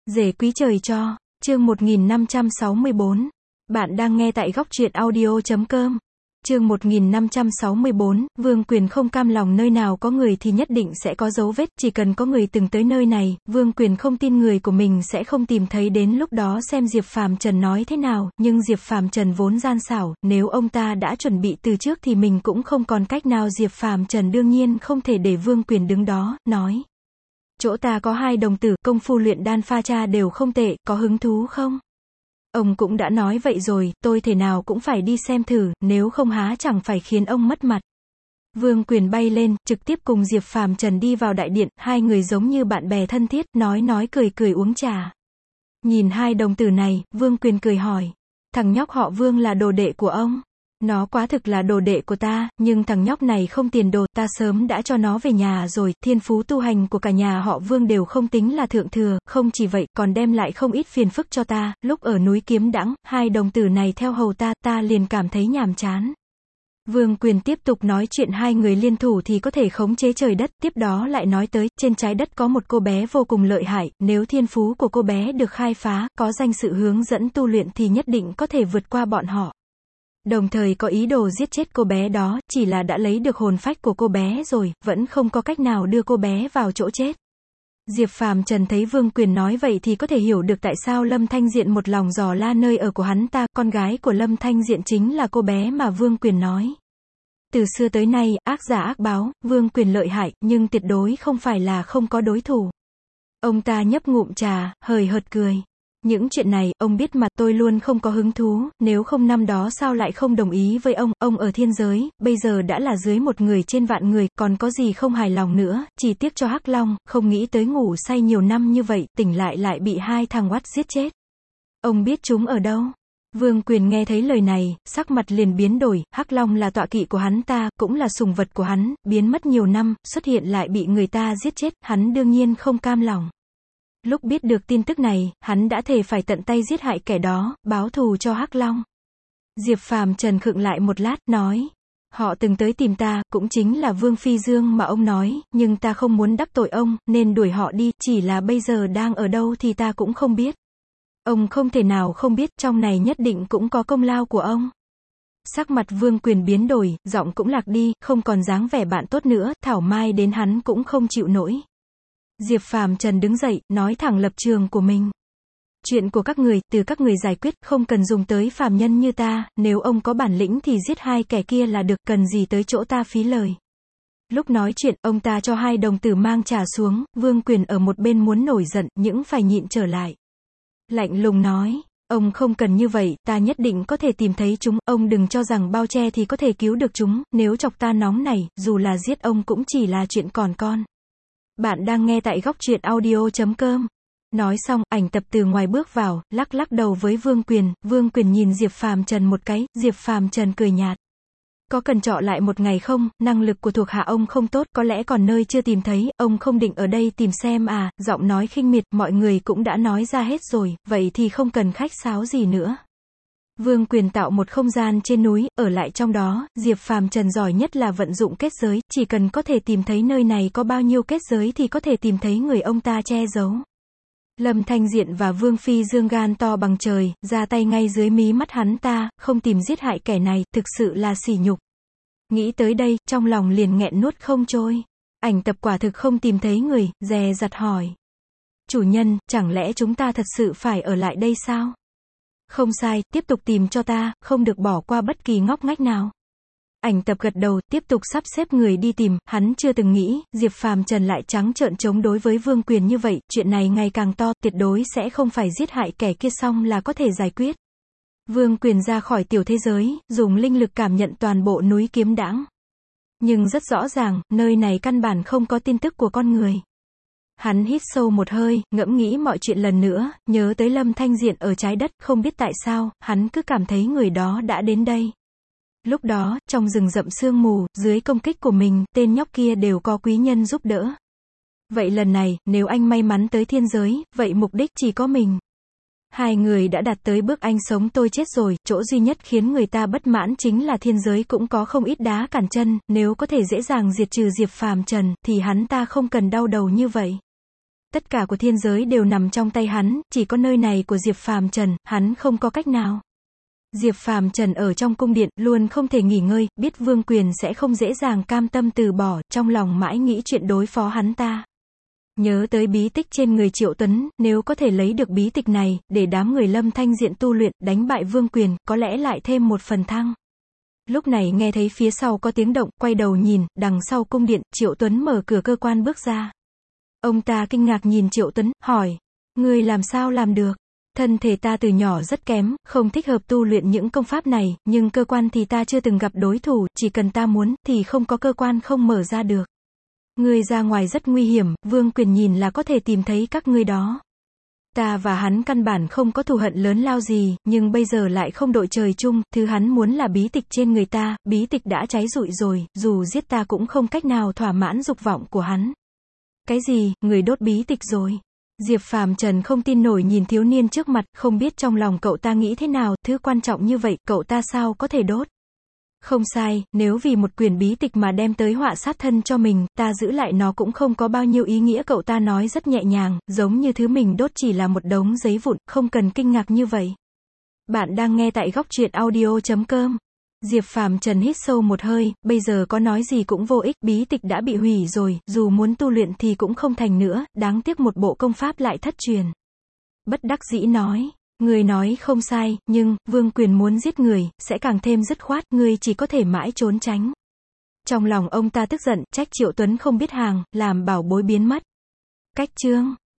Rể quý trời cho, chương 1564. Bạn đang nghe tại góc truyện audio.com. Chương 1564, Vương Quyền không cam lòng nơi nào có người thì nhất định sẽ có dấu vết, chỉ cần có người từng tới nơi này, Vương Quyền không tin người của mình sẽ không tìm thấy, đến lúc đó xem Diệp Phàm Trần nói thế nào, nhưng Diệp Phàm Trần vốn gian xảo, nếu ông ta đã chuẩn bị từ trước thì mình cũng không còn cách nào. Diệp Phàm Trần đương nhiên không thể để Vương Quyền đứng đó, nói: chỗ ta có 2 đồng tử, công phu luyện đan pha cha đều không tệ, có hứng thú không? Ông cũng đã nói vậy rồi, tôi thể nào cũng phải đi xem thử, nếu không há chẳng phải khiến ông mất mặt. Vương Quyền bay lên, trực tiếp cùng Diệp Phàm Trần đi vào đại điện, hai người giống như bạn bè thân thiết, nói cười cười uống trà. Nhìn 2 đồng tử này, Vương Quyền cười hỏi: thằng nhóc họ Vương là đồ đệ của ông? Nó quá thực là đồ đệ của ta, nhưng thằng nhóc này không tiền đồ, ta sớm đã cho nó về nhà rồi, thiên phú tu hành của cả nhà họ Vương đều không tính là thượng thừa, không chỉ vậy, còn đem lại không ít phiền phức cho ta, lúc ở núi Kiếm Đãng, 2 đồng tử này theo hầu ta liền cảm thấy nhàm chán. Vương Quyền tiếp tục nói chuyện 2 người liên thủ thì có thể khống chế trời đất, tiếp đó lại nói tới, trên trái đất có một cô bé vô cùng lợi hại, nếu thiên phú của cô bé được khai phá, có danh sự hướng dẫn tu luyện thì nhất định có thể vượt qua bọn họ. Đồng thời có ý đồ giết chết cô bé đó, chỉ là đã lấy được hồn phách của cô bé rồi, vẫn không có cách nào đưa cô bé vào chỗ chết. Diệp Phàm Trần thấy Vương Quyền nói vậy thì có thể hiểu được tại sao Lâm Thanh Diện một lòng dò la nơi ở của hắn ta, con gái của Lâm Thanh Diện chính là cô bé mà Vương Quyền nói. Từ xưa tới nay, ác giả ác báo, Vương Quyền lợi hại, nhưng tuyệt đối không phải là không có đối thủ. Ông ta nhấp ngụm trà, hời hợt cười. Những chuyện này, ông biết mà, tôi luôn không có hứng thú, nếu không năm đó sao lại không đồng ý với ông ở thiên giới, bây giờ đã là dưới 1 người trên vạn người, còn có gì không hài lòng nữa, chỉ tiếc cho Hắc Long, không nghĩ tới ngủ say nhiều năm như vậy, tỉnh lại bị 2 thằng oắt giết chết. Ông biết chúng ở đâu? Vương Quyền nghe thấy lời này, sắc mặt liền biến đổi, Hắc Long là tọa kỵ của hắn ta, cũng là sùng vật của hắn, biến mất nhiều năm, xuất hiện lại bị người ta giết chết, hắn đương nhiên không cam lòng. Lúc biết được tin tức này, hắn đã thề phải tận tay giết hại kẻ đó, báo thù cho Hắc Long. Diệp Phàm Trần khựng lại một lát, nói: họ từng tới tìm ta, cũng chính là Vương Phi Dương mà ông nói, nhưng ta không muốn đắc tội ông, nên đuổi họ đi, chỉ là bây giờ đang ở đâu thì ta cũng không biết. Ông không thể nào không biết, trong này nhất định cũng có công lao của ông. Sắc mặt Vương Quyền biến đổi, giọng cũng lạc đi, không còn dáng vẻ bạn tốt nữa, thảo mai đến hắn cũng không chịu nổi. Diệp Phàm Trần đứng dậy, nói thẳng lập trường của mình. Chuyện của các người, từ các người giải quyết, không cần dùng tới phàm nhân như ta, nếu ông có bản lĩnh thì giết 2 kẻ kia là được, cần gì tới chỗ ta phí lời. Lúc nói chuyện, ông ta cho 2 đồng tử mang trà xuống, Vương Quyền ở một bên muốn nổi giận, nhưng phải nhịn trở lại. Lạnh lùng nói: ông không cần như vậy, ta nhất định có thể tìm thấy chúng, ông đừng cho rằng bao che thì có thể cứu được chúng, nếu chọc ta nóng này, dù là giết ông cũng chỉ là chuyện còn con. Bạn đang nghe tại góc truyện audio.com. Nói xong, Ảnh Tập từ ngoài bước vào, lắc đầu với Vương Quyền. Vương Quyền nhìn Diệp Phàm Trần một cái, Diệp Phàm Trần cười nhạt. Có cần trọ lại một ngày không, năng lực của thuộc hạ ông không tốt, có lẽ còn nơi chưa tìm thấy, ông không định ở đây tìm xem à, giọng nói khinh miệt, mọi người cũng đã nói ra hết rồi, vậy thì không cần khách sáo gì nữa. Vương Quyền tạo một không gian trên núi, ở lại trong đó, Diệp Phàm Trần giỏi nhất là vận dụng kết giới, chỉ cần có thể tìm thấy nơi này có bao nhiêu kết giới thì có thể tìm thấy người ông ta che giấu. Lâm Thanh Diện và Vương Phi Dương gan to bằng trời, ra tay ngay dưới mí mắt hắn ta, không tìm giết hại kẻ này, thực sự là sỉ nhục. Nghĩ tới đây, trong lòng liền nghẹn nuốt không trôi. Ảnh Tập quả thực không tìm thấy người, dè dặt hỏi: chủ nhân, chẳng lẽ chúng ta thật sự phải ở lại đây sao? Không sai, tiếp tục tìm cho ta, không được bỏ qua bất kỳ ngóc ngách nào. Ảnh Tập gật đầu, tiếp tục sắp xếp người đi tìm, hắn chưa từng nghĩ, Diệp Phàm Trần lại trắng trợn chống đối với Vương Quyền như vậy, chuyện này ngày càng to, tuyệt đối sẽ không phải giết hại kẻ kia xong là có thể giải quyết. Vương Quyền ra khỏi tiểu thế giới, dùng linh lực cảm nhận toàn bộ núi Kiếm Đãng. Nhưng rất rõ ràng, nơi này căn bản không có tin tức của con người. Hắn hít sâu một hơi, ngẫm nghĩ mọi chuyện lần nữa, nhớ tới Lâm Thanh Diện ở trái đất, không biết tại sao, hắn cứ cảm thấy người đó đã đến đây. Lúc đó, trong rừng rậm sương mù, dưới công kích của mình, tên nhóc kia đều có quý nhân giúp đỡ. Vậy lần này, nếu anh may mắn tới thiên giới, vậy mục đích chỉ có mình. 2 người đã đạt tới bước anh sống tôi chết rồi, chỗ duy nhất khiến người ta bất mãn chính là thiên giới cũng có không ít đá cản chân, nếu có thể dễ dàng diệt trừ Diệp Phàm Trần, thì hắn ta không cần đau đầu như vậy. tất cả của thiên giới đều nằm trong tay hắn, chỉ có nơi này của Diệp Phàm Trần, hắn không có cách nào. Diệp Phàm Trần ở trong cung điện, luôn không thể nghỉ ngơi, biết Vương Quyền sẽ không dễ dàng cam tâm từ bỏ, trong lòng mãi nghĩ chuyện đối phó hắn ta. Nhớ tới bí tích trên người Triệu Tuấn, nếu có thể lấy được bí tịch này, để đám người Lâm Thanh Diện tu luyện, đánh bại Vương Quyền, có lẽ lại thêm một phần thăng. Lúc này nghe thấy phía sau có tiếng động, quay đầu nhìn, đằng sau cung điện, Triệu Tuấn mở cửa cơ quan bước ra. Ông ta kinh ngạc nhìn Triệu Tuấn, hỏi, ngươi làm sao làm được? Thân thể ta từ nhỏ rất kém, không thích hợp tu luyện những công pháp này, nhưng cơ quan thì ta chưa từng gặp đối thủ, chỉ cần ta muốn, thì không có cơ quan không mở ra được. Ngươi ra ngoài rất nguy hiểm, Vương Quyền nhìn là có thể tìm thấy các ngươi đó. Ta và hắn căn bản không có thù hận lớn lao gì, nhưng bây giờ lại không đội trời chung, thứ hắn muốn là bí tịch trên người ta, bí tịch đã cháy rụi rồi, dù giết ta cũng không cách nào thỏa mãn dục vọng của hắn. Cái gì, người đốt bí tịch rồi? Diệp Phàm Trần không tin nổi nhìn thiếu niên trước mặt, không biết trong lòng cậu ta nghĩ thế nào, thứ quan trọng như vậy, cậu ta sao có thể đốt? Không sai, nếu vì một quyển bí tịch mà đem tới họa sát thân cho mình, ta giữ lại nó cũng không có bao nhiêu ý nghĩa, cậu ta nói rất nhẹ nhàng, giống như thứ mình đốt chỉ là một đống giấy vụn, không cần kinh ngạc như vậy. Bạn đang nghe tại góc truyện audio.com. Diệp Phàm Trần hít sâu một hơi, bây giờ có nói gì cũng vô ích, bí tịch đã bị hủy rồi, dù muốn tu luyện thì cũng không thành nữa, đáng tiếc một bộ công pháp lại thất truyền. Bất đắc dĩ nói, người nói không sai, nhưng, Vương Quyền muốn giết người, sẽ càng thêm dứt khoát, người chỉ có thể mãi trốn tránh. Trong lòng ông ta tức giận, trách Triệu Tuấn không biết hàng, làm bảo bối biến mất. Cách chương